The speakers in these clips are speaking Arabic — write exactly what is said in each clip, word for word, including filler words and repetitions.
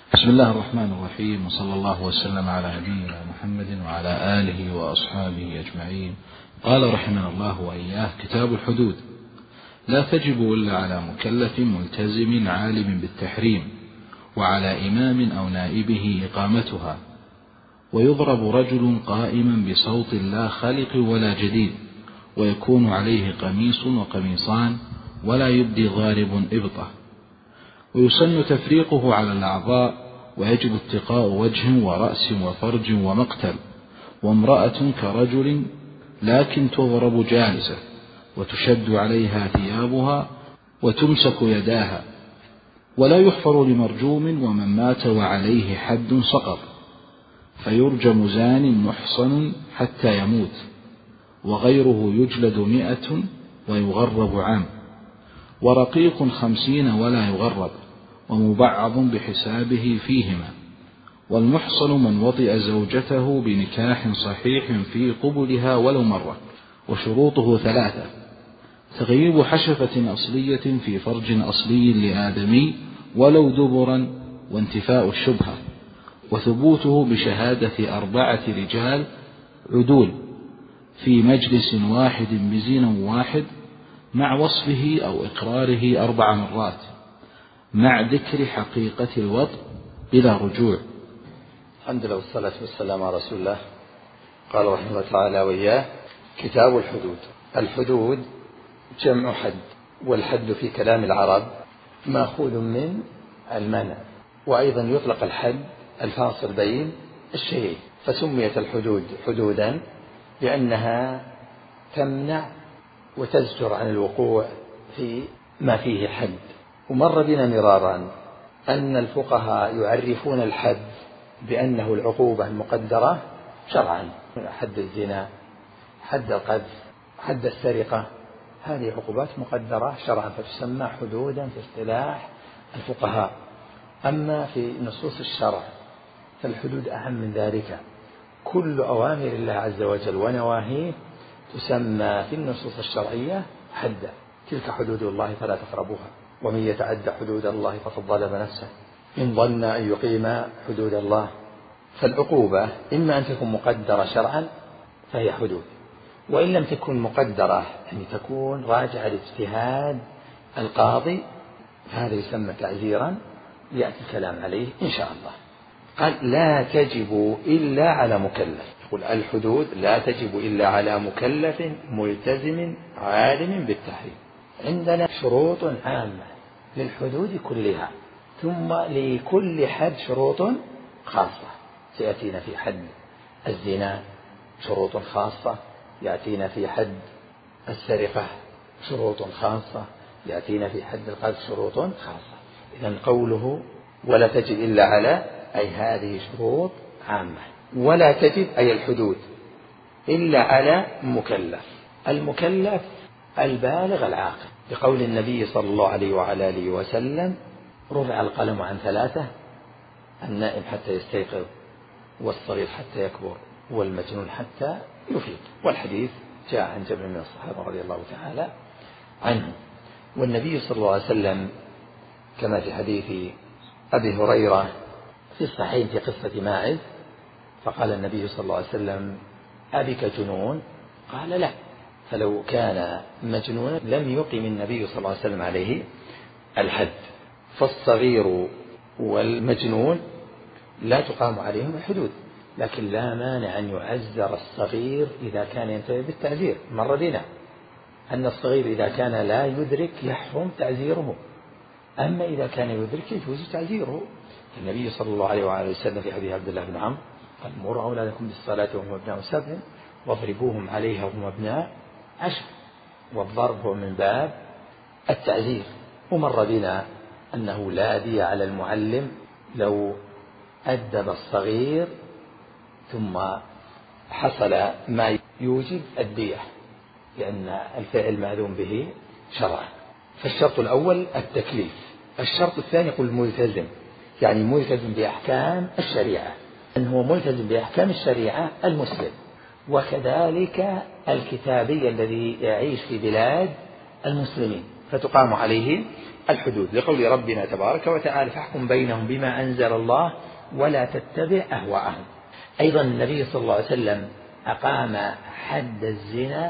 بسم الله الرحمن الرحيم، وصلى الله وسلم على نبينا محمد وعلى آله وأصحابه أجمعين. قال رحمه الله وإياه: كتاب الحدود. لا تجب إلا على مكلف ملتزم عالم بالتحريم، وعلى إمام أو نائبه إقامتها. ويضرب رجل قائما بصوت لا خلق ولا جديد، ويكون عليه قميص وقميصان، ولا يبدي ضارب إبطه. ويسن تفريقه على الأعضاء، ويجب اتقاء وجه ورأس وفرج ومقتل. وامرأة كرجل لكن تضرب جالسة، وتشد عليها ثيابها، وتمسك يداها. ولا يحفر لمرجوم ومن مات وعليه حد سقط، فيرجم زان محصن حتى يموت، وغيره يجلد مئة ويغرب عام. ورقيق خمسين ولا يغرب، ومبعض بحسابه فيهما. والمحصن من وطئ زوجته بنكاح صحيح في قبلها ولو مرة. وشروطه ثلاثة: تغييب حشفة أصلية في فرج أصلي لآدمي ولو دبرا، وانتفاء الشبهة. وثبوته بشهادة أربعة رجال عدول في مجلس واحد بزنا واحد، مع وصفه أو إقراره أربع مرات، مع ذكر حقيقة الوطء بلا رجوع. الحمد لله والصلاة والسلام على رسول الله. قال رحمه الله تعالى وإياه: كتاب الحدود. الحدود جمع حد، والحد في كلام العرب مأخوذ من المنع، وأيضا يطلق الحد الفاصل بين الشيئين. فسميت الحدود حدودا لأنها تمنع وتزجر عن الوقوع في ما فيه حد. ومر بنا مرارا أن الفقهاء يعرفون الحد بأنه العقوبة المقدرة شرعا: حد الزنا، حد القذف، حد السرقة، هذه عقوبات مقدرة شرعا، فتسمى حدودا في اصطلاح الفقهاء. أما في نصوص الشرع فالحدود أهم من ذلك. كل أوامر الله عز وجل ونواهيه تسمى في النصوص الشرعية حدا: تلك حدود الله فلا تقربوها، ومن يتعد حدود الله فقد ظلم نفسه، إن ظن أن يقيم حدود الله. فالعقوبة إما أن تكون مقدرة شرعا فهي حدود، وإن لم تكن مقدرة يعني تكون راجعة لاجتهاد القاضي فهذا يسمى تعزيرا، يأتي الكلام عليه إن شاء الله. قال: لا تجب إلا على مكلف. يقول الحدود لا تجب إلا على مكلف ملتزم عالم بالتحريم. عندنا شروط عامة للحدود كلها، ثم لكل حد شروط خاصة. سيأتينا في حد الزنا شروط خاصة، يأتينا في حد السرقة شروط خاصة، يأتينا في حد القذف شروط خاصة. إذن قوله ولا تجب إلا على، أي هذه شروط عامة. ولا تجب أي الحدود إلا على مكلف. المكلف البالغ العاقل، بقول النبي صلى الله عليه وعلى آله وسلم: رفع القلم عن ثلاثة: النائم حتى يستيقظ، والصغير حتى يكبر، والمجنون حتى يفيق. والحديث جاء عن جمع من الصحابة رضي الله تعالى عنهم. والنبي صلى الله عليه وسلم كما في حديث أبي هريرة في الصحيح في قصة ماعز، فقال النبي صلى الله عليه وسلم: أبك جنون؟ قال: لا. فلو كان مجنونا لم يقم النبي صلى الله عليه وسلم عليه الحد. فالصغير والمجنون لا تقام عليهم الحدود، لكن لا مانع أن يعزر الصغير إذا كان ينتهي بالتعزير. مر بنا أن الصغير إذا كان لا يدرك يحرم تعزيره، أما إذا كان يدرك يجوز تعزيره. النبي صلى الله عليه وآله وسلم في حديث عبد الله بن عمرو قال: مروا أولادكم بالصلاة وهم أبناء سبع، واضربوهم عليها وهم أبناء عشر. والضرب هو من باب التعزير. ومر بنا أنه لا دية على المعلم لو أدب الصغير ثم حصل ما يوجب الدية، لأن الفعل مأذون به شرعا. فالشرط الأول التكليف. الشرط الثاني يقول ملتزم، يعني ملتزم بأحكام الشريعة، أنه هو ملتزم بأحكام الشريعة المسلم. وكذلك الكتابي الذي يعيش في بلاد المسلمين، فتقام عليه الحدود، لقول ربنا تبارك وتعالى: فاحكم بينهم بما أنزل الله ولا تتبع أهواءهم. أيضا النبي صلى الله عليه وسلم أقام حد الزنا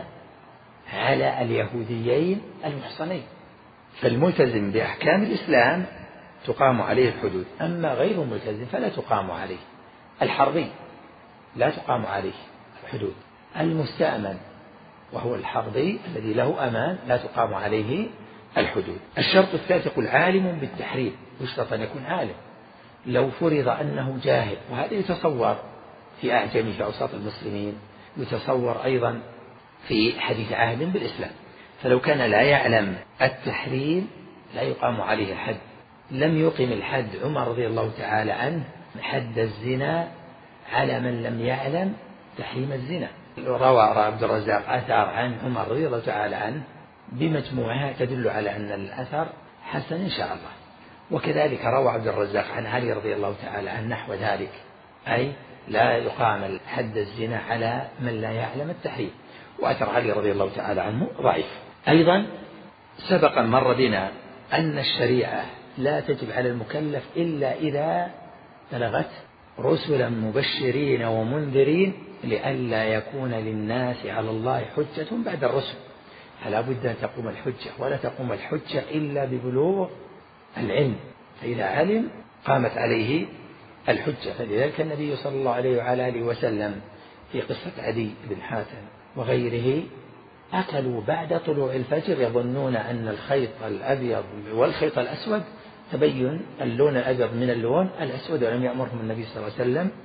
على اليهوديين المحصنين، فالملتزم بأحكام الإسلام تقام عليه الحدود، أما غير الملتزم فلا تقام عليه. الحربي لا تقام عليه الحدود، المستأمن وهو الحربي الذي له أمان لا تقام عليه الحدود. الشرط الثالث يقول: عالم بالتحريم، يشترط أن يكون عالم. لو فرض أنه جاهل، وهذا يتصور في أعجم في أوساط المسلمين، يتصور أيضا في حديث عهد بالإسلام، فلو كان لا يعلم التحريم لا يقام عليه الحد. لم يقم الحد عمر رضي الله تعالى عنه حد الزنا على من لم يعلم تحريم الزنا. روى عبد الرزاق أثر عن عمر رضي الله تعالى عنه بمجموعها تدل على أن الأثر حسن إن شاء الله. وكذلك روى عبد الرزاق عن علي رضي الله تعالى عنه نحو ذلك، أي لا يقام حد الزنا على من لا يعلم التحريم، وأثر علي رضي الله تعالى عنه ضعيف. أيضا سبق مر بنا أن الشريعة لا تجب على المكلف إلا إذا بلغت رسلا مبشرين ومنذرين لئلا يكون للناس على الله حجة بعد الرسل، فلا بد أن تقوم الحجة، ولا تقوم الحجة إلا ببلوغ العلم، فإذا علم قامت عليه الحجة. فلذلك النبي صلى الله عليه وعلى آله وسلم في قصة عدي بن حاتم وغيره أكلوا بعد طلوع الفجر يظنون أن الخيط الأبيض والخيط الأسود تبين اللون الأبيض من اللون الأسود، ولم يأمرهم النبي صلى الله عليه وسلم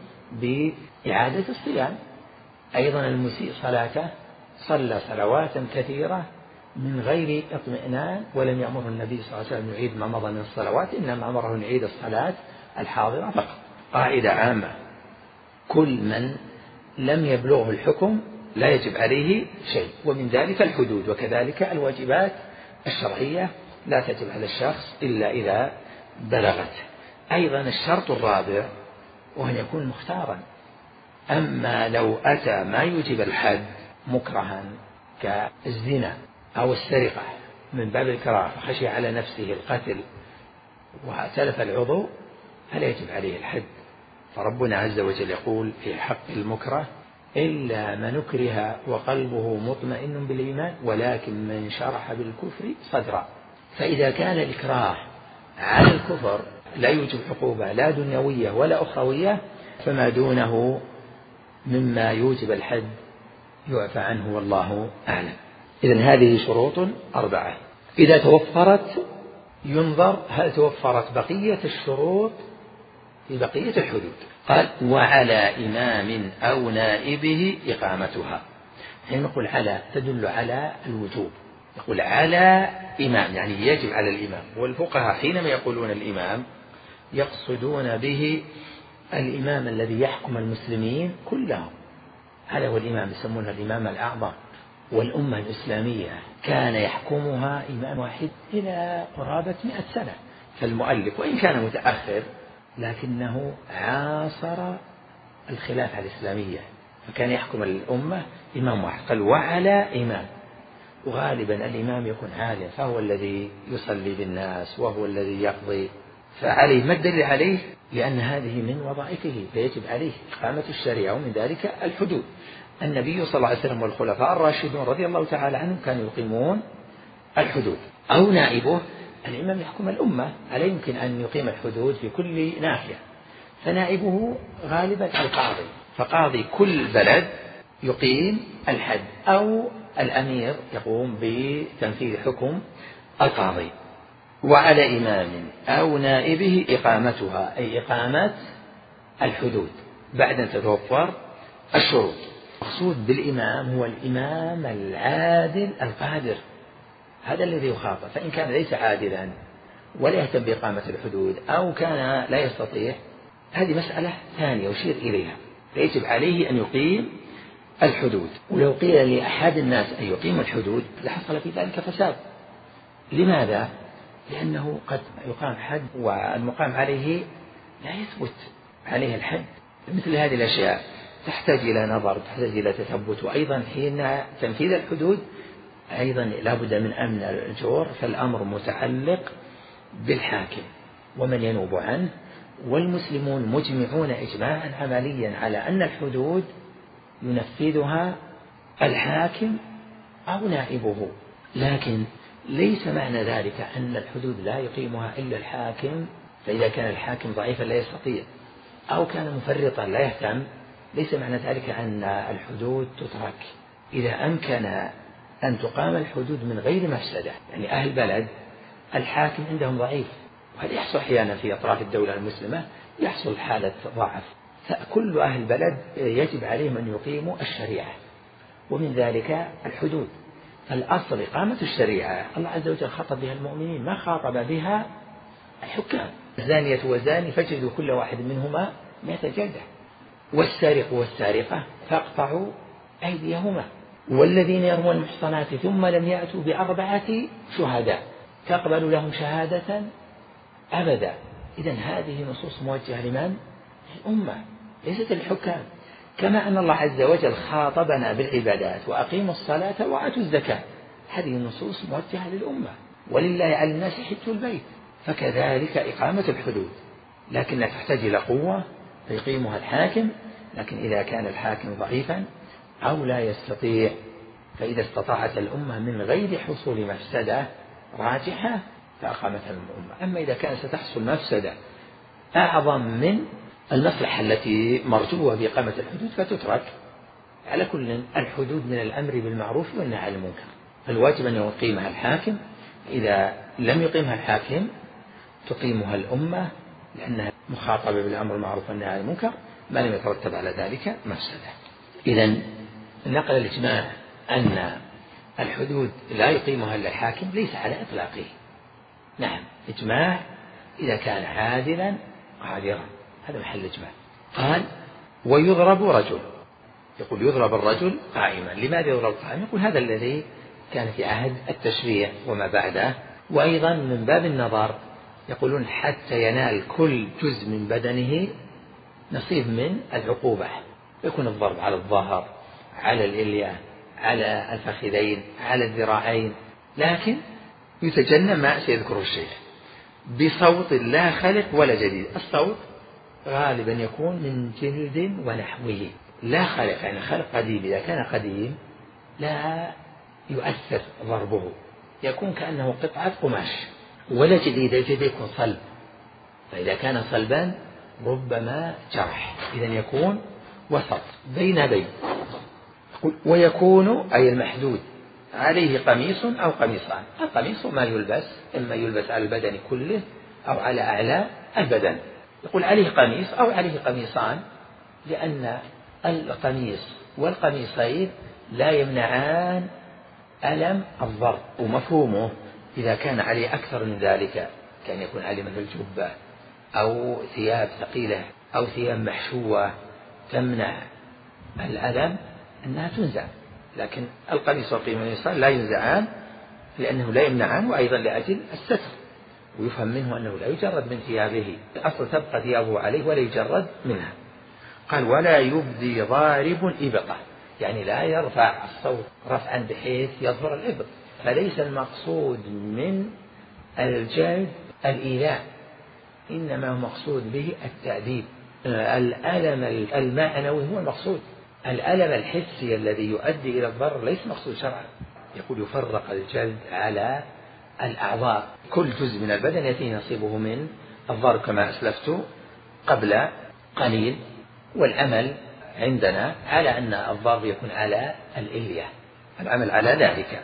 بإعادة الصيام. أيضا المسيء صلاته صلى صلوات كثيرة من غير اطمئنان، ولم يأمره النبي صلى الله عليه وسلم يعيد ما مضى من الصلوات، إنما أمره أن يعيد الصلاة الحاضرة فقط. قاعدة عامة: كل من لم يبلغه الحكم لا يجب عليه شيء، ومن ذلك الحدود، وكذلك الواجبات الشرعية لا تجب على الشخص إلا إذا بلغت. أيضا الشرط الرابع وأن يكون مختارا. أما لو أتى ما يوجب الحد مكرها كالزنا أو السرقة من باب الكراهة فخشي على نفسه القتل وتلف العضو فلا يجب عليه الحد، فربنا عز وجل يقول في حق المكره: إلا من أكره وقلبه مطمئن بالإيمان ولكن من شرح بالكفر صدرا. فإذا كان الإكراه على الكفر لا يوجب عقوبة لا دنيوية ولا أخروية، فما دونه مما يوجب الحد يعفى عنه والله أعلم. إذن هذه شروط أربعة، إذا توفرت ينظر هل توفرت بقية الشروط في بقية الحدود. قال: وعلى إمام أو نائبه إقامتها. حين نقول على تدل على الوجوب، يقول على إمام يعني يجب على الإمام، والفقهاء حينما يقولون الإمام يقصدون به الإمام الذي يحكم المسلمين كلهم، هذا هو الإمام، يسمونه الإمام الأعظم. والأمة الإسلامية كان يحكمها إمام واحد إلى قرابة مئة سنة، فالمؤلف وإن كان متأخر لكنه عاصر الخلافة الإسلامية، فكان يحكم الأمة إمام واحد. قال: وعلى إمام، وغالبا الإمام يكون عالم، فهو الذي يصلي بالناس وهو الذي يقضي، فعليه ما الدليل عليه؟ لأن هذه من وظائفه فيجب عليه إقامة الشريعة، ومن ذلك الحدود. النبي صلى الله عليه وسلم والخلفاء الراشدون رضي الله تعالى عنهم كانوا يقيمون الحدود. أو نائبه، الإمام يحكم الأمة، ألا يمكن أن يقيم الحدود في كل ناحية، فنائبه غالبا القاضي، فقاضي كل بلد يقيم الحد، أو الأمير يقوم بتنفيذ حكم القاضي. وعلى إمام أو نائبه إقامتها، أي إقامة الحدود بعد أن تتوفر الشروط. المقصود بالإمام هو الإمام العادل القادر، هذا الذي يخاطب. فإن كان ليس عادلا ولا يهتم بإقامة الحدود أو كان لا يستطيع، هذه مسألة ثانية يشير إليها، فيجب عليه أن يقيم الحدود. ولو قيل لأحد الناس أن يقيم الحدود لحصل في ذلك فساد. لماذا؟ لأنه قد يقام حد والمقام عليه لا يثبت عليه الحد. مثل هذه الأشياء تحتاج إلى نظر، تحتاج إلى تثبت. وأيضا حين تنفيذ الحدود أيضا لا بد من أمن الجور، فالأمر متعلق بالحاكم ومن ينوب عنه، والمسلمون مجمعون إجماعا عمليا على أن الحدود ينفذها الحاكم أو نائبه، لكن ليس معنى ذلك أن الحدود لا يقيمها إلا الحاكم، فإذا كان الحاكم ضعيفا لا يستطيع أو كان مفرطا لا يهتم، ليس معنى ذلك أن الحدود تترك. إذا أمكن أن تقام الحدود من غير مفسدة، يعني أهل بلد الحاكم عندهم ضعيف، وهذا يحصل أحيانا في أطراف الدولة المسلمة، يحصل حالة ضعف، فكل أهل البلد يجب عليهم أن يقيموا الشريعة، ومن ذلك الحدود. الأصل إقامة الشريعة، الله عز وجل خاطب بها المؤمنين، ما خاطب بها الحكام. الزانية والزاني فاجلدوا كل واحد منهما مئة جلدة، والسارق والسارقة فاقطعوا أيديهما، والذين يرمون المحصنات ثم لم يأتوا بأربعة شهداء تقبل لهم شهادة أبدا. إذن هذه نصوص موجهة لمن؟ الأمة، ليست للحكام. كما أن الله عز وجل خاطبنا بالعبادات وأقيموا الصلاة وآتوا الزكاة، هذه النصوص موجهة للأمة، ولله على الناس حج البيت، فكذلك إقامة الحدود، لكنها تحتاج إلى قوة فيقيمها الحاكم، لكن إذا كان الحاكم ضعيفا أو لا يستطيع، فإذا استطاعت الأمة من غير حصول مفسدة راجحة فأقامتها الأمة. أما إذا كان ستحصل مفسدة أعظم من المصلحة التي مرجوة بإقامة الحدود فتترك. على كل، الحدود من الأمر بالمعروف والنهي عن المنكر، فالواجب أن يقيمها الحاكم، إذا لم يقيمها الحاكم تقيمها الأمة، لأنها مخاطبة بالأمر بالمعروف والنهي عن المنكر ما لم يترتب على ذلك مفسدة. إذن نقل الإجماع أن الحدود لا يقيمها إلا الحاكم ليس على إطلاقه. نعم، إجماع إذا كان عادلا قادرا، هذا محل إجماع. قال ويضرب رجل، يقول يضرب الرجل قائما. لماذا يضرب قائما؟ يقول هذا الذي كان في عهد التشريع وما بعده، وأيضا من باب النظر يقولون حتى ينال كل جزء من بدنه نصيب من العقوبة، يكون الضرب على الظهر، على الإلية، على الفخذين، على الذراعين، لكن يتجنب ما سيذكره الشيخ بصوت لا خلق ولا جديد. الصوت غالبا يكون من جلد ونحوه، لا خلق، يعني خلق قديم. إذا كان قديم لا يؤثر ضربه، يكون كأنه قطعة قماش، ولا جديد، الجديد يكون صلب، فإذا كان صلبا ربما جرح، إذا يكون وسط بين بين. ويكون أي المحدود عليه قميص أو قميصان. القميص ما يلبس، إما يلبس على البدن كله أو على أعلى البدن. يقول عليه قميص أو عليه قميصان، لأن القميص والقميصين لا يمنعان ألم الضرب. ومفهومه إذا كان عليه أكثر من ذلك، كان يكون عليه مثل جبة أو ثياب ثقيلة أو ثياب محشوة تمنع الألم، أنها تنزع. لكن القميص والقميصان لا ينزعان لأنه لا يمنعان، وأيضا لأجل الستر. ويفهم منه أنه لا يجرد من ثيابه، الأصل تبقى ثيابه عليه ولا يجرد منها. قال ولا يبدي ضارب إبطة، يعني لا يرفع الصوت رفعا بحيث يظهر الإبط. فليس المقصود من الجلد الإيذاء، إنما هو مقصود به التأديب. الألم المعنوي هو المقصود، الألم الحسي الذي يؤدي إلى الضرر ليس مقصود شرعا. يقول يفرق الجلد على الأعضاء، كل جزء من البدن يأتيه نصيبه من الضرب كما أسلفت قبل قليل. والعمل عندنا على أن الضرب يكون على الإلية، العمل على ذلك.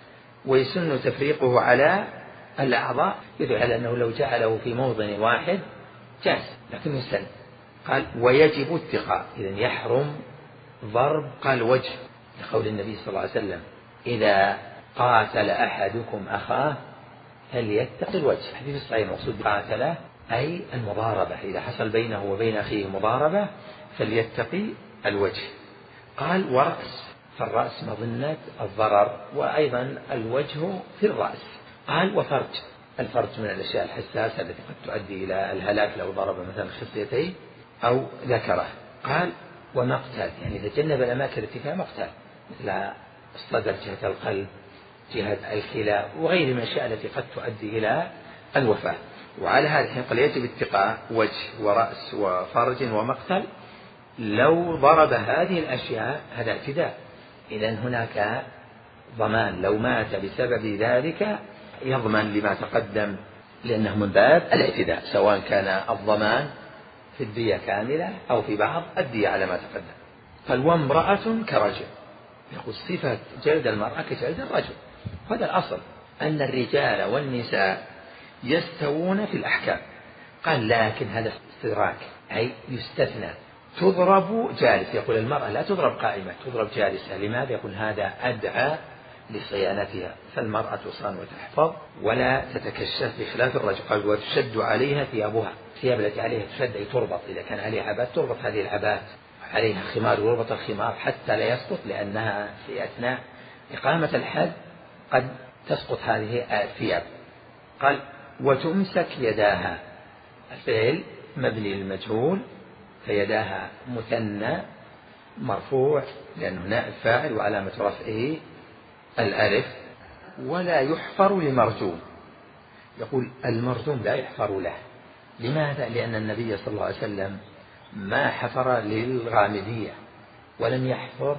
ويسن تفريقه على الأعضاء، يدل على أنه لو جعله في موضع واحد جاز، لكن يسن. قال ويجب اتقاء، إذن يحرم ضرب. قال وجه لقول النبي صلى الله عليه وسلم إذا قاتل أحدكم أخاه فليتق الوجه. حديث الصحيح المقصود قاتله أي المضاربة، إذا حصل بينه وبين أخيه مضاربة فليتقي الوجه. قال ورأس، فالرأس مظنة الضرر، وأيضا الوجه في الرأس. قال وفرج، الفرج من الأشياء الحساسة التي قد تؤدي إلى الهلاك لو ضرب مثلا خصيتيه أو ذكره. قال ومقتل، يعني إذا تجنب الأماكن التي فيها مقتل مثل الصدر، جهة القلب، جهة الكلى وغير من الأشياء التي قد تؤدي إلى الوفاة. وعلى هذا الحين يجب اتقاء وجه ورأس وفرج ومقتل. لو ضرب هذه الأشياء هذا اعتداء، إذن هناك ضمان، لو مات بسبب ذلك يضمن لما تقدم، لأنه من باب الاعتداء، سواء كان الضمان في الدية كاملة أو في بعض الدية على ما تقدم. قال وامرأة كرجل، يقول صفة جلد المرأة كجلد الرجل. هذا الأصل أن الرجال والنساء يستوون في الأحكام. قال لكن هذا استدراك، أي يستثنى، تضرب جالس. يقول المرأة لا تضرب قائمة، تضرب جالسة. لماذا؟ يقول هذا أدعى لصيانتها، فالمرأة تصان وتحفظ ولا تتكشف بخلاف الرجل. قال وتشد عليها ثيابها، الثياب التي عليها تشد أي تربط، إذا كان عليها عبات تربط هذه العبات، عليها خمار يربط الخمار حتى لا يسقط، لأنها في أثناء إقامة الحد قد تسقط هذه الثياب. قال وتمسك يداها، الفعل مبني للمجهول، فيداها مثنى مرفوع لأن هنا الفاعل وعلامة رفعه الألف. ولا يحفر لمرجوم، يقول المرجوم لا يحفر له. لماذا؟ لأن النبي صلى الله عليه وسلم ما حفر للغامدية ولم يحفر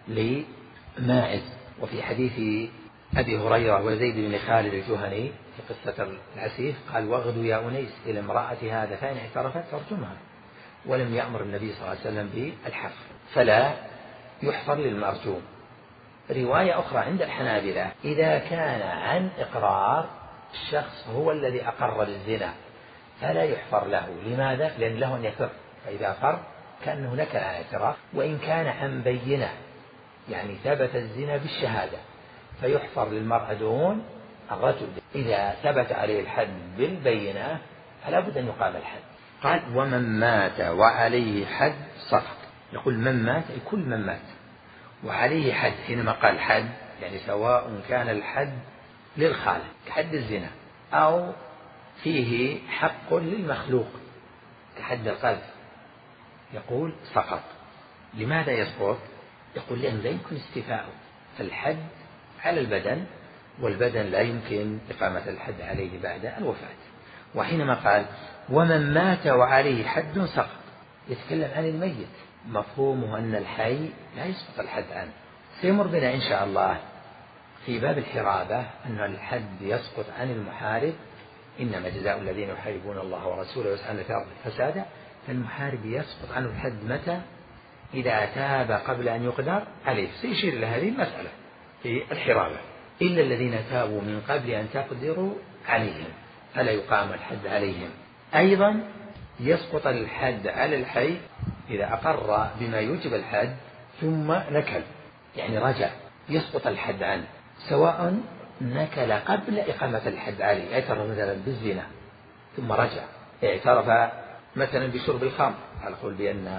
لماعز. وفي حديث أبي هريرة وزيد بن خالد الجهني في قصة العسيف قال واغدوا يا أنيس إلى امرأة هذا فإن اعترفت فارجمها، ولم يأمر النبي صلى الله عليه وسلم بالحفر، فلا يحفر للمرجوم. رواية أخرى عند الحنابلة إذا كان عن إقرار الشخص هو الذي أقر بالزنا فلا يحفر له. لماذا؟ لأن له أن يفر، فإذا فر كأنه نكل عن اعتراف. وإن كان عن بينة يعني ثبت الزنا بالشهادة فيحفر للمرأة دون الرجل. إذا ثبت عليه الحد بالبينة فلا بد أن يقام الحد. قال ومن مات وعليه حد سقط. يقول من مات أي كل من مات وعليه حد. حينما قال حد يعني سواء كان الحد للخالق كحد الزنا أو فيه حق للمخلوق كحد القذف، يقول سقط. لماذا يسقط؟ يقول لأنه لا يمكن استيفاؤه، فالحد على البدن والبدن لا يمكن إقامة الحد عليه بعد الوفاة. وحينما قال ومن مات وعليه حد سقط يتكلم عن الميت، مفهومه أن الحي لا يسقط الحد عنه. سيمر بنا إن شاء الله في باب الحرابة أن الحد يسقط عن المحارب، إنما جزاء الذين يحاربون الله ورسوله ويسعون في الأرض فسادا. فالمحارب يسقط عنه الحد متى؟ إذا تاب قبل أن يقدر عليه. سيشير إلى هذه المسألة في الحرابة، إلا الذين تابوا من قبل أن تقدروا عليهم فلا يقام الحد عليهم. أيضا يسقط الحد على الحي إذا أقر بما يوجب الحد ثم نكل يعني رجع، يسقط الحد عنه سواء نكل قبل إقامة الحد عليه، اعترف مثلا بالزنا ثم رجع، اعترف مثلا بشرب الخمر، على قول بأن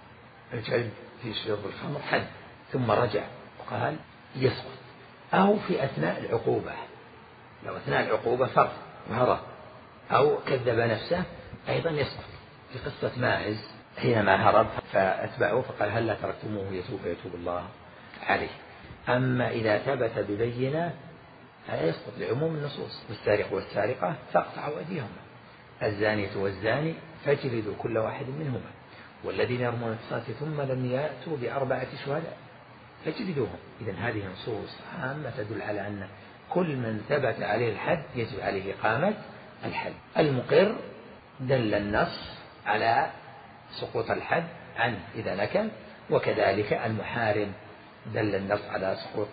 الجلد في شرب الخمر حد ثم رجع وقال يسقط. أو في أثناء العقوبة، لو أثناء العقوبة فر وهرب أو كذب نفسه أيضا يسقط. في قصة ماعز حينما هرب فأتبعوه فقال هل لا تركتموه يتوب يتوب الله عليه. أما إذا ثبت ببينة فلا يسقط لعموم النصوص، والسارق والسارقة فاقطعوا أيديهما، الزانية والزاني فاجلدوا كل واحد منهما، والذين يرمون المحصنات ثم لم يأتوا بأربعة شهداء فاجلدوهم. إذن هذه نصوص عامة تدل على أن كل من ثبت عليه الحد يجب عليه إقامة الحد. المقر دل النص على سقوط الحد عنه إذا نكل، وكذلك المحارب دل النص على سقوط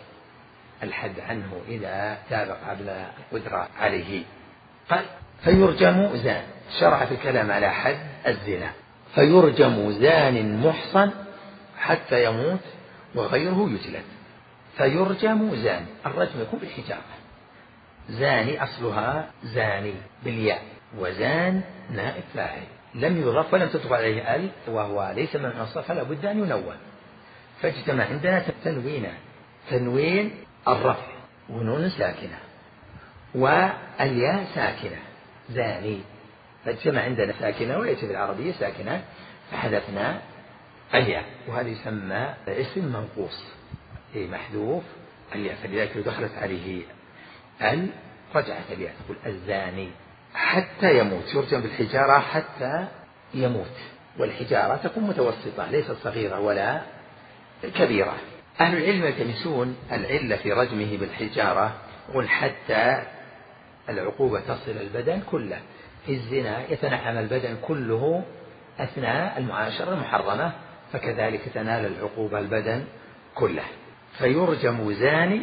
الحد عنه إذا تاب قبل القدرة عليه. قال فيرجم زان، شرع في الكلام على حد الزنا. فيرجم زان محصن حتى يموت وغيره يجلد. فيرجم زان، الرجم يكون بالحجارة. زاني أصلها زاني بالياء، وزان نائب فاعل لم يضاف ولم تطلق عليه ال، وهو ليس من الأصل فلا بد أن ينون. فاجتمع عندنا تنوينان، تنوين الرفع ونون ساكنة والياء ساكنة زاني، فاجتمع عندنا ساكنة ويأتي بالعربية ساكنة فحذفنا الياء، وهذا يسمى اسم منقوص محذوف الياء، فلذلك لو دخلت عليه ال رجعت الياء، تقول الزاني حتى يموت، يرجم بالحجارة حتى يموت، والحجارة تكون متوسطة ليست صغيرة ولا كبيرة. أهل العلم يلتمسون العلة في رجمه بالحجارة، يقول حتى العقوبة تصل البدن كله. في الزنا يتنعم البدن كله أثناء المعاشرة المحرمة، فكذلك تنال العقوبة البدن كله. فيرجم زاني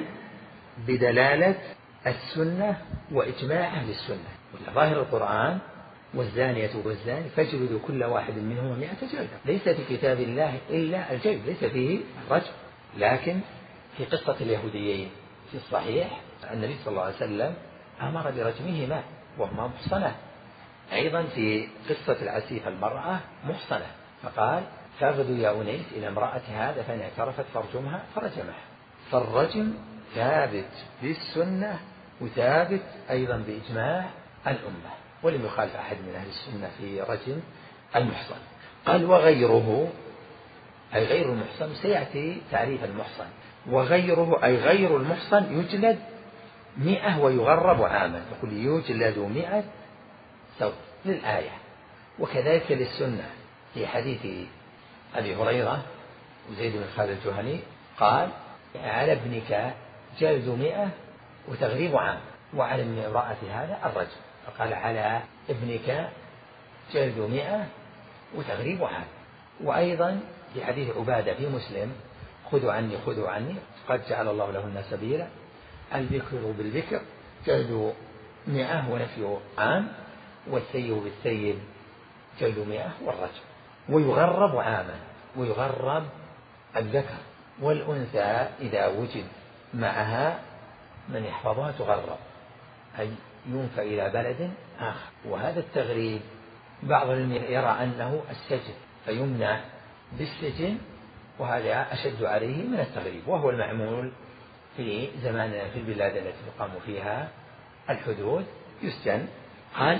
بدلالة السنة وإجماع أهل السنة، ظاهر القرآن والزانية والزاني فاجلدوا كل واحد منهما مئة جلدة. ليس في كتاب الله إلا الجلد، ليس فيه الرجم. لكن في قصة اليهوديين في الصحيح النبي صلى الله عليه وسلم أمر برجمهما وهما محصنات. أيضا في قصة العسيفة المرأة محصنة، فقال فاغدوا يا أنيس إلى امرأة هذا فإن اعترفت فارجمها فرجمها. فالرجم ثابت بالسنة وثابت أيضا بإجماع الأمة، ولم يخالف أحد من أهل السنة في رجم المحصن. قال وغيره أي غير المحصن، سيأتي تعريف المحصن. وغيره أي غير المحصن يجلد مئة ويغرب عاما، يقول يجلد مئة سوط للآية. وكذلك للسنة في حديث أبي هريرة وزيد بن خالد الجهني قال على ابنك جلد مئة وتغريب عام، وعلى ابن امرأة هذا الرجم، فقال على ابنك جلد مئة وتغريب عام. وأيضا في حديث عبادة في مسلم خذوا عني خذوا عني قد جعل الله لهن سبيلا، البكر بالبكر جلد مئة ونفي عام، والثيب بالثيب جلد مئة والرجم. ويغرب عاما، ويغرب الذكر، والأنثى إذا وجد معها من يحفظها تغرب، أي ينفى إلى بلد آخر. وهذا التغريب بعض يرى أنه السجن فيمنع بالسجن، وهذا أشد عليه من التغريب، وهو المعمول في زماننا في البلاد التي تقام فيها الحدود يسجن. قال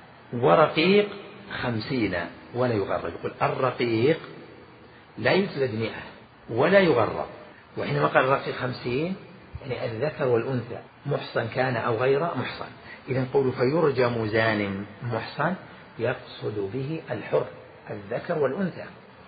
ورقيق خمسين ولا يغرب. يقول الرقيق لا يجلد مئة ولا يغرب، وحينما قال الرقيق خمسين يعني الذكر والأنثى محصن كان أو غير محصن. إذن قول فيرجم زان محصن يقصد به الحر الذكر والأنثى.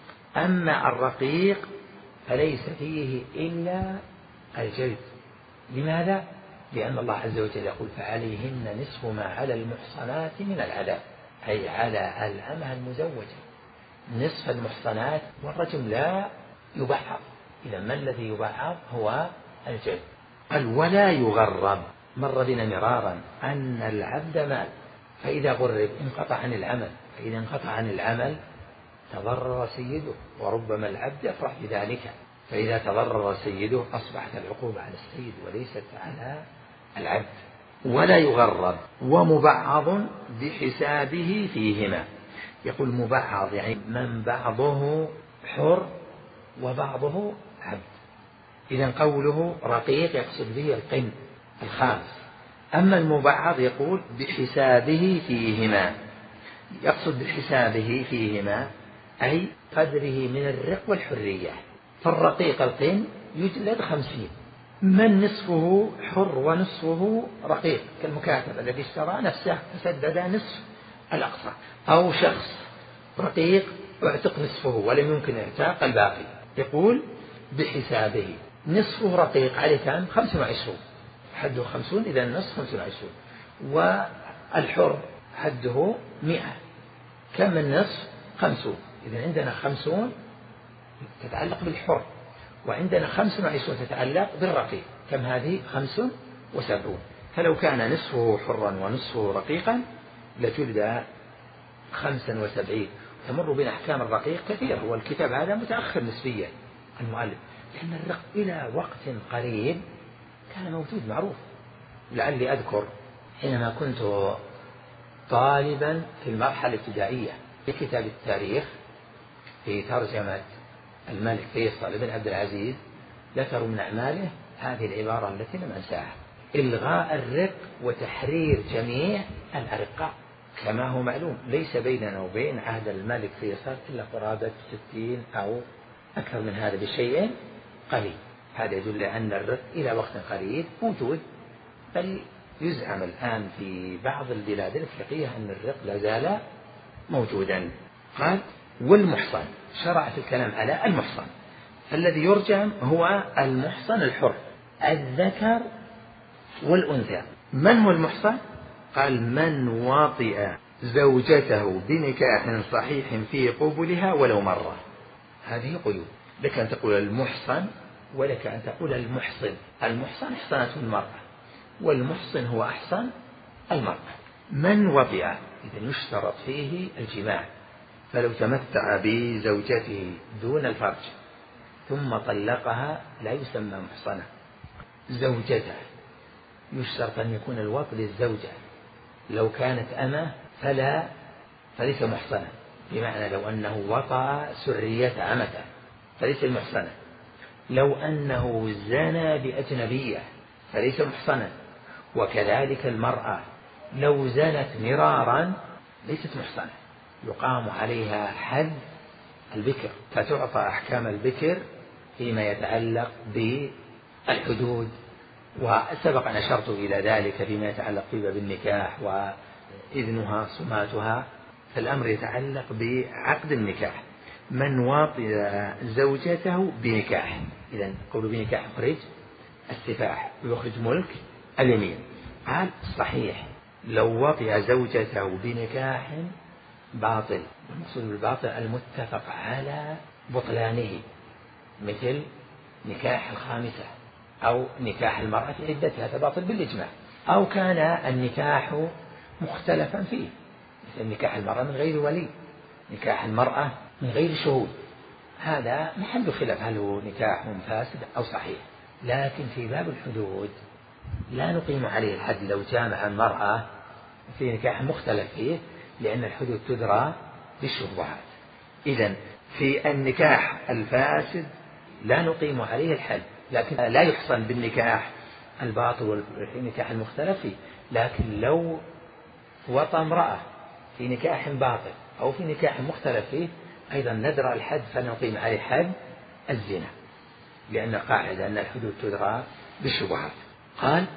أما الرقيق فليس فيه إلا الجلد. لماذا؟ لأن الله عز وجل يقول فعليهن نصف ما على المحصنات من العذاب، أي على الأمة المزوجة نصف المحصنات، والرجم لا يبعض. إذا ما الذي يبعض هو الجلد. قال ولا يغرب، مر بنا مرارا أن العبد مال، فإذا غرب انقطع عن العمل، فإذا انقطع عن العمل تضرر سيده، وربما العبد يفرح بذلك، فإذا تضرر سيده أصبحت العقوبة على السيد وليست على العبد. ولا يغرب ومبعض بحسابه فيهما. يقول مبعض يعني من بعضه حر وبعضه عبد. إذن قوله رقيق يقصد به القن الخامس. أما المبعض يقول بحسابه فيهما، يقصد بحسابه فيهما أي قدره من الرق والحرية. فالرقيق القن يجلد خمسين، من نصفه حر ونصفه رقيق كالمكاتب الذي اشترى نفسه فسدد نصف الأقصى، أو شخص رقيق اعتق نصفه ولم يمكن اعتاق الباقي. يقول بحسابه نصفه رقيق عليه كم؟ خمسة وعشرون، حده خمسون، إذا النصف خمسة وعشرون. والحر حده مئة، كم النصف؟ خمسون. إذا عندنا خمسون تتعلق بالحر، وعندنا خمس وعشرون تتعلق بالرقيق، كم هذه؟ خمس وسبعون. فلو كان نصفه حرا ونصفه رقيقا لجلد خمسا وسبعين. تمر بنا أحكام الرقيق كثير، والكتاب هذا متأخر نسبيا المؤلف، لأن الرق إلى وقت قريب كان موجود معروف. لعلي أذكر حينما كنت طالبا في المرحلة الابتدائية في كتاب التاريخ في ترجمة الملك فيصل بن عبد العزيز ذكروا من أعماله هذه العبارة التي لم أنساها: إلغاء الرق وتحرير جميع الأرقاء. كما هو معلوم ليس بيننا وبين عهد الملك فيصل إلا قرابة ستين أو أكثر من هذا بشيء قليل، هذا يدل أن الرق إلى وقت قريب موجود، بل يزعم الآن في بعض البلاد الإفريقية أن الرق لا زال موجودا. قال والمحصن، شرع في الكلام على المحصن. الذي يرجم هو المحصن الحر الذكر والأنثى. من هو المحصن؟ قال من وطئ زوجته بنكاح صحيح في قبلها ولو مرة. هذه قيود، لك أن تقول المحصن ولك أن تقول المحصن. المحصن إحصانة المرأة، والمحصن هو أحصن المرأة. من وطئ إذا يشترط فيه الجماع، فلو تمتع بزوجته دون الفرج ثم طلقها لا يسمى محصنة. زوجته يشترط أن يكون الوطء للزوجة، لو كانت أمة فلا فليس محصنة، بمعنى لو أنه وطأ سرية أمته فليس المحصنة. لو أنه زنى بأجنبية فليس محصنة. وكذلك المرأة لو زنت مرارا ليست محصنة، يقام عليها حد البكر، فتعطى أحكام البكر فيما يتعلق بالحدود. وسبق أن أشرت إلى ذلك فيما يتعلق في باب النكاح وإذنها صماتها، فالأمر يتعلق بعقد النكاح. من واطئ زوجته بنكاح، إذن قولوا بنكاح يخرج السفاح ويخرج ملك اليمين. قال صحيح لو وطئ زوجته بنكاح باطل، المقصود بالباطل المتفق على بطلانه، مثل نكاح الخامسة أو نكاح المرأة في عدتها، هذا باطل بالإجماع. أو كان النكاح مختلفا فيه، مثل نكاح المرأة من غير ولي، نكاح المرأة من غير شهود، هذا محل خلاف هل هو نكاح فاسد أو صحيح. لكن في باب الحدود لا نقيم عليه الحد لو جامع المرأة في نكاح مختلف فيه، لأن الحدود تدرى بالشبهات. إذن في النكاح الفاسد لا نقيم عليه الحد، لكن لا يحصن بالنكاح الباطل والنكاح المختلف فيه. لكن لو وطأ امرأة في نكاح باطل أو في نكاح مختلف فيه أيضا ندرى الحد فنقيم عليه حد الزنا، لأن قاعدة أن الحدود تدرى بالشبهات. قال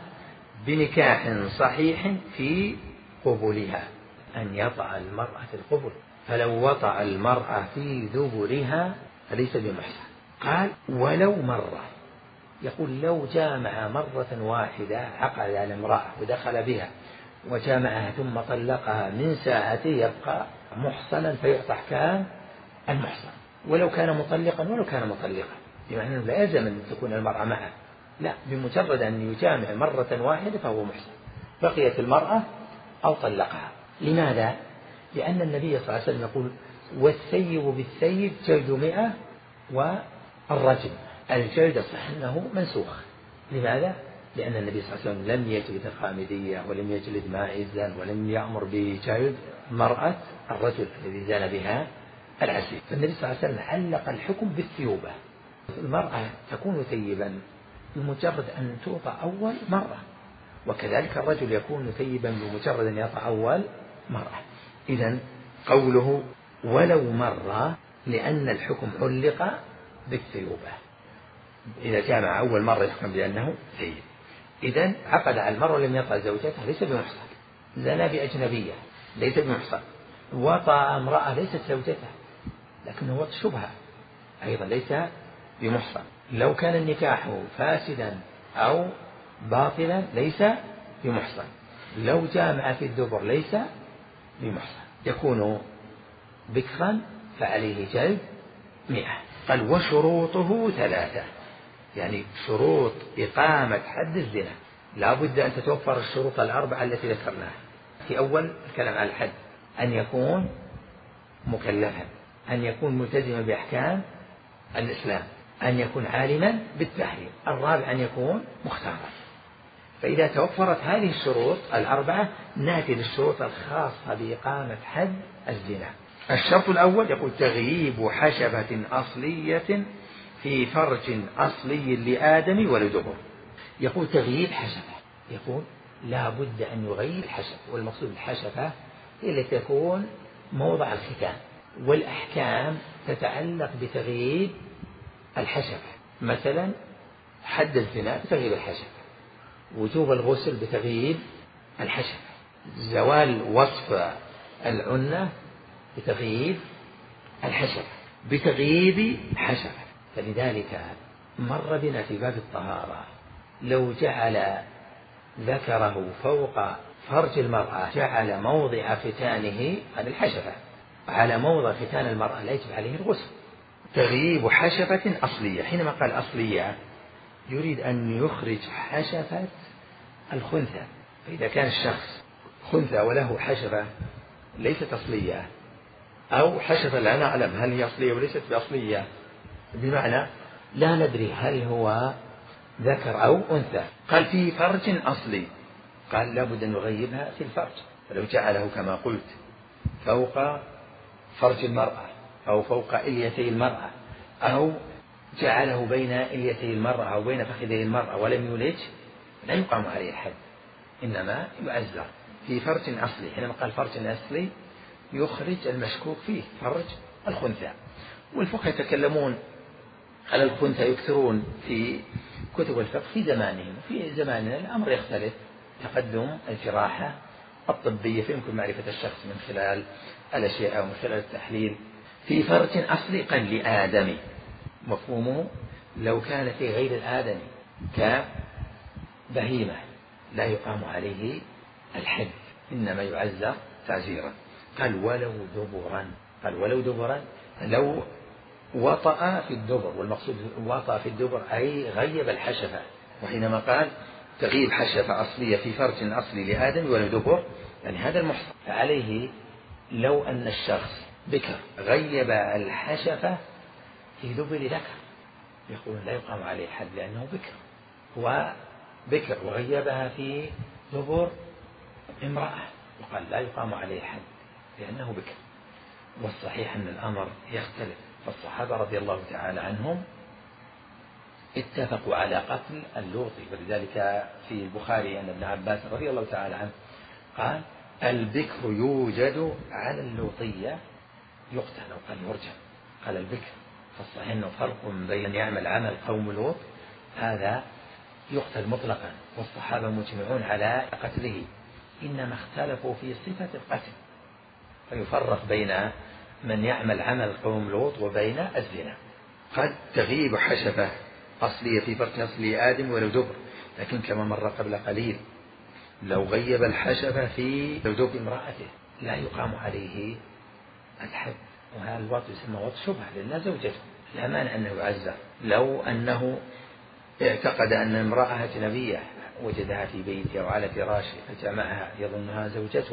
بنكاح صحيح في قبلها، أن يطأ المرأة في القبل، فلو وطأ المرأة في ذبرها فليس بمحصن. قال ولو مرة، يقول لو جامع مرة واحدة، عقد على امرأة ودخل بها وجامعها ثم طلقها من ساعته يبقى محصنا فيعطى أحكام المحصن، ولو كان مطلقا ولو كان مطلقا، بمعنى أنه لا يلزم أن تكون المرأة معه، لا، بمجرد أن يجامع مرة واحدة فهو محصن، بقيت المرأة أو طلقها. لماذا؟ لأن النبي صلى الله عليه وسلم يقول والثيب بالثيب جلد مئة والرجم. الجلد صح أنه منسوخ. لماذا؟ لأن النبي صلى الله عليه وسلم لم يجلد الخامدية ولم يجلد ماعزا ولم يأمر بجلد مرأة الرجل الذي زان بها العسير. فالنبي صلى الله عليه وسلم علق الحكم بالثيوبة. المرأة تكون ثيبا بمجرد أن توطأ أول مرة، وكذلك الرجل يكون ثيبا بمجرد أن يطأ أول مرة. إذن قوله ولو مرة لأن الحكم علق بالثيوبة، إذا جامع أول مرة يحكم بأنه ثيب. إذن عقد على المرة لم يطأ زوجته ليس بمحصن، زنى بأجنبية ليس بمحصن، وطأ امرأة ليست زوجته لكنه وطأ شبهة أيضا ليس بمحصن. لو كان النكاح فاسدا أو باطلا ليس بمحصن. لو جامع في الدبر ليس بمحصن، يكون بكرا فعليه جلد مئة. قال وشروطه ثلاثة، يعني شروط إقامة حد الزنا لا بد أن تتوفر الشروط الأربعة التي ذكرناها. في أول الكلام على الحد أن يكون مكلفا، أن يكون ملتزما بأحكام الإسلام، أن يكون عالما بالتحريم، الرابع أن يكون مختارا. فإذا توفرت هذه الشروط الأربعة نأتي للشروط الخاصة بإقامة حد الزنا. الشرط الأول يقول تغييب حشبة أصلية في فرج أصلي لآدم ولدبر. يقول تغييب حشبة، يقول لا بد أن يغيب الحشبة، والمقصود الحشبة هي التي تكون موضع الختان، والأحكام تتعلق بتغييب الحشبة. مثلا حد الزنا بتغييب الحشفة، وجوب الغسل بتغييب الحشفة، زوال وصف العنة بتغييب الحشفة بتغييب حشفة. فلذلك مر بنا في باب الطهارة لو جعل ذكره فوق فرج المرأة جعل موضع ختانه عن الحشفة، على موضع ختان المرأة لا يجب عليه الغسل. تغييب حشفة أصلية، حينما قال أصلية يريد أن يخرج حشفة الخنثى. فإذا كان الشخص خنثى وله حشفة ليست أصلية، أو حشفة لا نعلم هل هي أصلية وليست بأصلية، بمعنى لا ندري هل هو ذكر أو أنثى، قال في فرج أصلي، قال لابد أن نغيبها في الفرج. فلو جعله كما قلت فوق فرج المرأة أو فوق إليتي المرأة، أو جعله بين إليتي المرأة أو بين فخذي المرأة ولم يولج، لا يقام عليه الحد، إنما يعزر في فرج أصلي. حينما قال فرج أصلي يخرج المشكوك فيه فرج الخنثى. والفقهاء يتكلمون على الخنثى يكثرون في كتب الفقه في زمانهم، وفي زماننا الأمر يختلف، تقدم الجراحة الطبية فيمكن معرفة الشخص من خلال الأشياء أو من خلال التحليل. في فرج أصلي قال لآدمي، مفهومه لو كان في غير الآدمي كبهيمة لا يقام عليه الحد، إنما يعزر تعزيرا. قال ولو دبرا، قال ولو دبرا، لو وطأ في الدبر، والمقصود وطأ في الدبر أي غيب الحشفة. وحينما قال تغيب حشفة أصلية في فرج أصلي لآدم ولو دبر، يعني هذا المحصن. فعليه لو أن الشخص بكر غيب الحشفة في دبر ذكر يقول لا يقام عليه حد لأنه بكر، هو بكر وغيبها في دبر امرأة، وقال لا يقام عليه حد لأنه بكر. والصحيح أن الأمر يختلف، فالصحابة رضي الله تعالى عنهم اتفقوا على قتل اللوطي، ولذلك في البخاري أن ابن عباس رضي الله تعالى عنه قال البكر يوجد على اللوطية يقتل، أو قال يرجم، قال البكر. فالصحيح أنه فرق بين أن يعمل عمل قوم لوط هذا يقتل مطلقا، والصحابة مجمعون على قتله، إنما اختلفوا في صفة القتل، فيفرق بين من يعمل عمل قوم لوط وبين الزنا. قد تغيب حشفة أصلية في فرج أصلي آدم ولو دبر، لكن كما مر قبل قليل لو غيب الحشفة في لو دبر امرأته لا يقام عليه الحد، وهذا الوط يسمى وط شبهة لأنها زوجته، لا مانع أنه يعزر. لو أنه اعتقد أن امرأة أجنبية وجدها في بيته أو على فراشه فجمعها يظنها زوجته،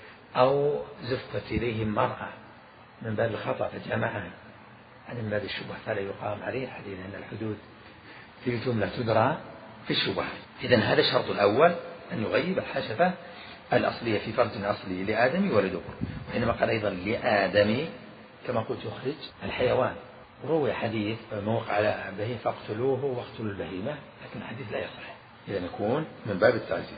أو زفت إليه امرأة من باب الخطأ فجمعها، هذا من باب الشبهة فلا يقام عليه الحديث، لأن الحدود في الجملة تدرى في الشبهة. إذن هذا الشرط الأول أن يغيب الحشفة الأصلية في فرج أصلي لآدم ولدبر. وحينما قال أيضا لآدم كما قلت يخرج الحيوان. روي حديث موقع على بهيمة فاقتلوه واقتلوا البهيمة، لكن الحديث لا يصح، إذا يكون من باب التعزير.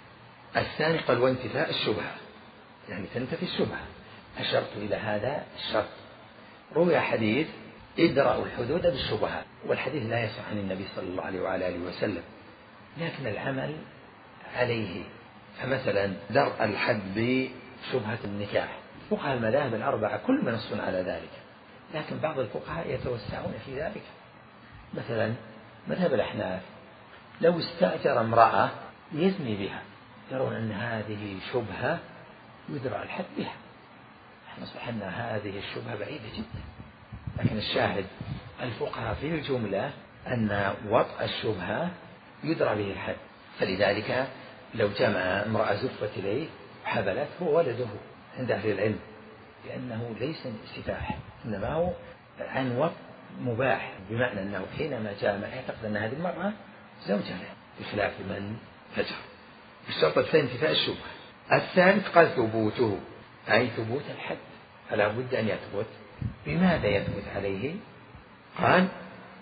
الثاني قال وانتفاء الشبهة، يعني تنتفي الشبهة، أشرت إلى هذا الشرط. روي حديث ادرأوا الحدود بالشبهات، والحديث لا يصح عن النبي صلى الله عليه وعلى آله وسلم، لكن العمل عليه. فمثلا درء الحد بشبهة النكاح، فقهاء المذاهب الأربعة كل منص على ذلك، لكن بعض الفقهاء يتوسعون في ذلك. مثلا مذهب الأحناف لو استأجر امرأة يزني بها يرون أن هذه شبهة يدرى الحد بها، احنا صحنا هذه الشبهة بعيدة جدا، لكن الشاهد الفقهاء في الجملة أن وطأ الشبهة يدرى به الحد. فلذلك لو جمع امرأة زفت إليه وحبلت هو ولده عند أهل العلم، لأنه ليس سفاح، إنما هو عن وطء مباح، بمعنى أنه حينما جامع يعتقد أن هذه المرأة زوجة له بخلاف من فجر. الشرط الثاني انتفاء الشبهة. الثالث قال ثبوته، أي ثبوت الحد، فلا بد أن يثبت. بماذا يثبت عليه؟ قال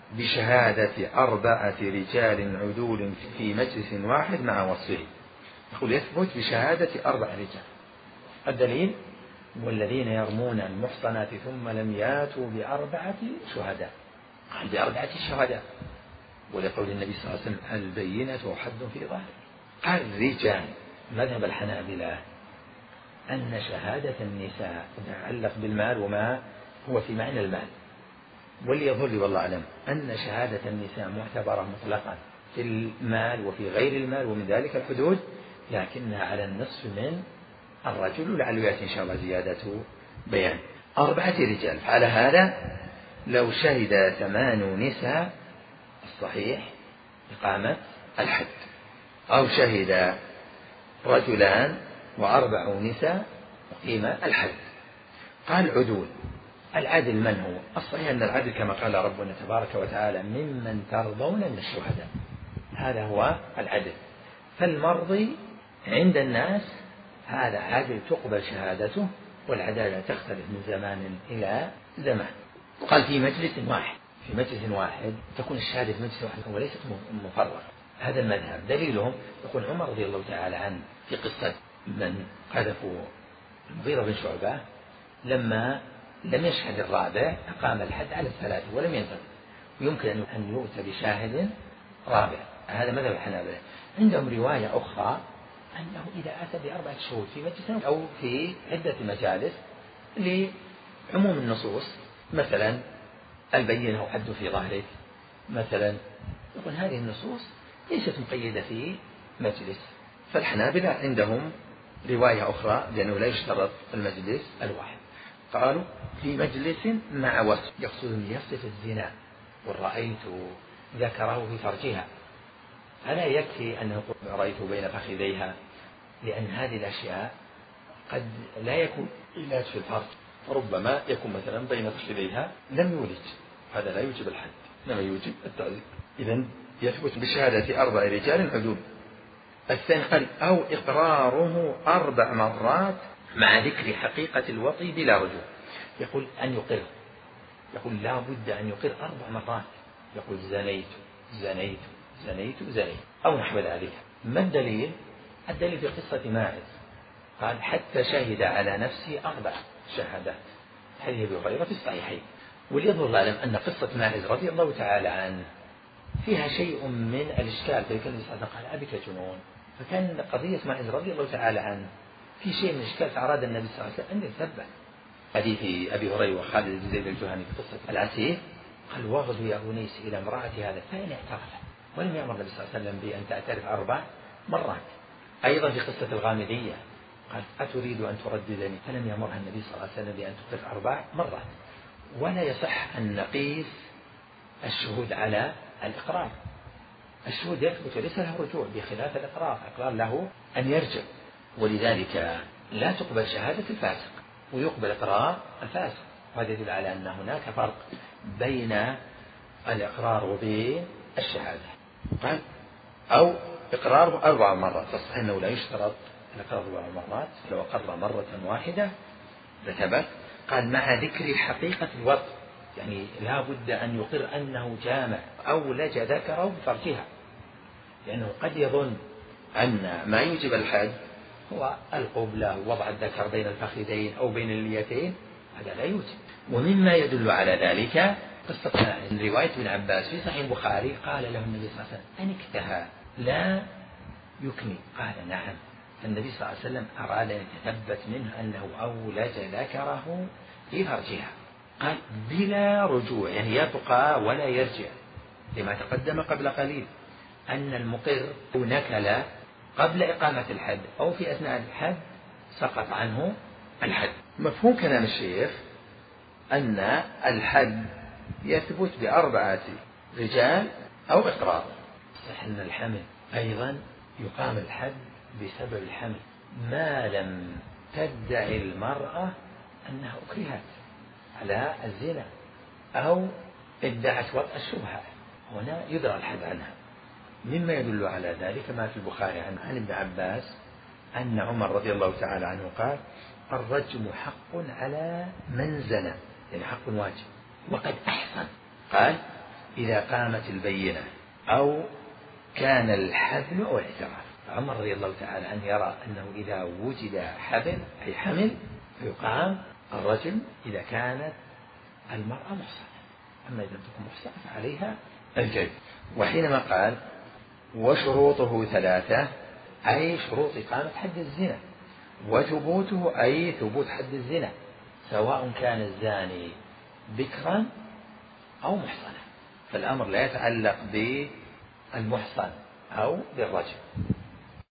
بشهادة أربعة رجال عدول في مجلس واحد مع وصفه. يقول يثبت بشهادة أربع رجال. الدليل والذين يرمون المحصنات ثم لم ياتوا بأربعة شهداء، قال بأربعة شهداء، ولقول النبي صلى الله عليه وسلم البينة حد في ظاهر. قال الرجال مذهب الحنابلة أن شهادة النساء تتعلق بالمال وما هو في معنى المال، واللي يظهر لي والله أعلم أن شهادة النساء معتبرة مطلقا في المال وفي غير المال ومن ذلك الحدود، لكنها على النصف من الرجل، ولعله يأتي إن شاء الله زيادة بيان. أربعة رجال، فعلى هذا لو شهد ثمان نساء الصحيح إقامة الحد، أو شهد رجلان وأربع نساء أقيم الحد. قال عدول، العدل من هو؟ الصحيح أن العدل كما قال ربنا تبارك وتعالى ممن ترضون من الشهداء، هذا هو العدل. فالمرضي عند الناس هذا عدل تقبل شهادته، والعدالة تختلف من زمان إلى زمان. قال في مجلس واحد، في مجلس واحد تكون الشهادة في مجلس واحد وليست مفرغة. هذا المذهب دليلهم يقول عمر رضي الله تعالى عنه في قصة من قذفوا المغيرة بن شعبة لما لم يشهد الرابع أقام الحد على الثلاثة ولم ينتظر، ويمكن أن يؤتى بشاهد رابع. هذا مذهب الحنابلة. عندهم رواية أخرى أنه إذا أتى بأربعة شهود في مجلس أو في عدة مجالس لعموم النصوص، مثلا البينة وحد في ظهرك مثلا، يقول هذه النصوص ليست مقيدة في مجلس. فالحنابلة عندهم رواية أخرى لأنه لا يشترط المجلس الواحد، قالوا في مجلس مع وصف، يقصد يصف الزنا والرأيت ذكره في فرجها، ألا يكفي أنه رأيت بين فخذيها، لأن هذه الأشياء قد لا يكون إلا في الفرج، ربما يكون مثلا بين فخذيها لم يولد، هذا لا يوجب الحد إنما يوجب التعذيب. إذن يثبت بشهادة أربع رجال عدول. الثاني قال أو إقراره أربع مرات مع ذكر حقيقة الوطي بلا رجوع، يقول أن يقر، يقول لا بد أن يقر أربع مرات، يقول زنيت زنيت زنيت زنيت أو نحو ذلك. ما الدليل؟ الدليل في قصة ماعز، قال حتى شهد على نفسي أربع شهادات، هذه أبي هريرة في الصحيحين. وليظهر لعلم أن قصة ماعز رضي الله تعالى عنه فيها شيء من الإشكال، فكان النبي صلى الله عليه وسلم قال أبك جنون، فكان قضية ماعز رضي الله تعالى عنه في شيء من الإشكال، فأراد النبي صلى الله عليه وسلم أن يتثبت. حديث أبي هريرة وخالد بن زيد الجهني في قصة العسير، قال واغدوا يا أنيس إلى امرأة هذا فإن اعترفت، ولم يأمر النبي صلى الله عليه وسلم بأن تعترف أربع مرات. أيضا في قصة الغامدية قال أتريد أن ترددني، فلم يأمرها النبي صلى الله عليه وسلم بأن تقر أربع مرات. ولا يصح أن نقيس الشهود على الإقرار، الشهود يثبت وليس له رجوع، بخلاف الإقرار، الإقرار له أن يرجع، ولذلك لا تقبل شهادة الفاسق ويقبل إقرار الفاسق. وهذا يدل على أن هناك فرق بين الإقرار وبين الشهادة. قال أو إقرار أربع مرات، تصحيح أنه لا يشترط الإقرار أربع مرات، لو أقر مرة واحدة لثبت. قال مع ذكر حقيقة الوطء، يعني لا بد أن يقر أنه جامع أو لج ذكره بفرجها، لأنه قد يظن أن ما يوجب الحد هو القبلة ووضع الذكر بين الفخذين أو بين اليتين، هذا لا يوجب. ومما يدل على ذلك قصة رواية ابن عباس في صحيح البخاري، قال له النبي صلى الله عليه وسلم أنكتها لا يكني، قال نعم. فالنبي صلى الله عليه وسلم أراد أن يتثبت منه أنه أولج ذكره في فرجها. قال بلا رجوع، يعني يبقى ولا يرجع، لما تقدم قبل قليل أن المقر نكل قبل إقامة الحد أو في أثناء الحد سقط عنه الحد. مفهوم كلام الشيخ أن الحد يثبت بأربعة رجال أو إقرار. صح أن الحمل أيضا يقام الحد بسبب الحمل ما لم تدعي المرأة أنها أكرهت على الزنا أو ادعت وطأ الشبهة، هنا يدرى الحد عنها. مما يدل على ذلك ما في البخاري عن ابن عباس أن عمر رضي الله تعالى عنه قال الرجم حق على من زنى، يعني حق واجب وقد أحسن، قال إذا قامت البينة أو كان الحبل أو الاعتراف. عمر رضي الله تعالى عنه يرى أنه إذا وجد حبل أي حمل فيقام الرجم إذا كانت المرأة محصنة، أما إذا لم تكن محصنة فعليها الجلد. وحينما قال وشروطه ثلاثة أي شروط إقامة حد الزنا، وثبوته أي ثبوت حد الزنا، سواء كان الزاني بكرا أو محصنا، فالأمر لا يتعلق بالمحصن أو بالرجل.